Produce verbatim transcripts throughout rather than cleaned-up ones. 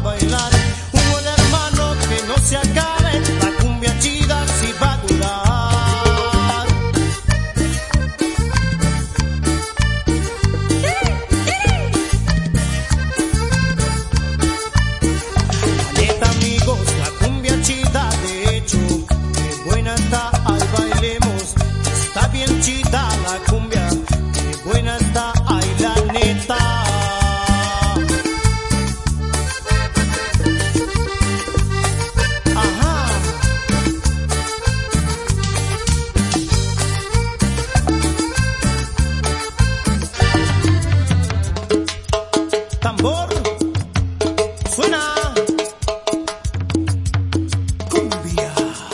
bailar. Un buen hermano que no se acabe, la cumbia chida sí va a durar. La neta amigos, la cumbia chida de hecho, qué buena está, ay bailemos. Está bien chida la cumbia, qué buena está, ay la neta. Tambor, suena cumbia.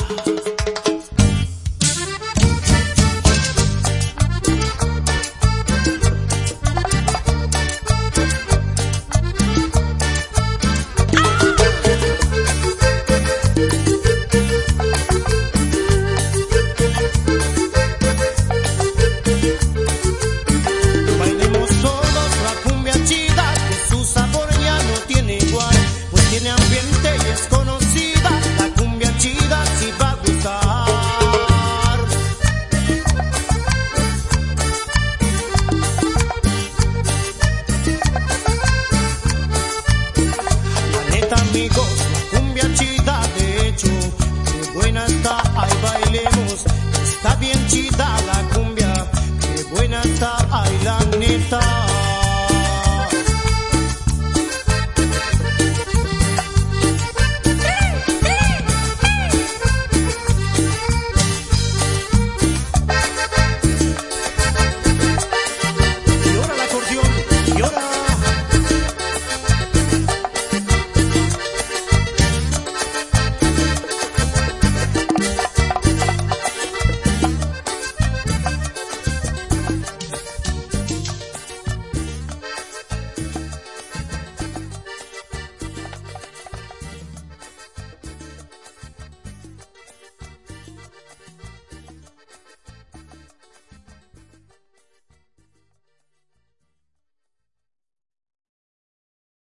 Bailemos todos la cumbia chida, que su sabor ya no tiene igual, pues tiene ambiente y es conocida. La cumbia chida sí va a gustar. La neta amigos, la cumbia chida de hecho, qué buena está, ay bailemos. Está bien chida la cumbia, qué buena está, ay la neta.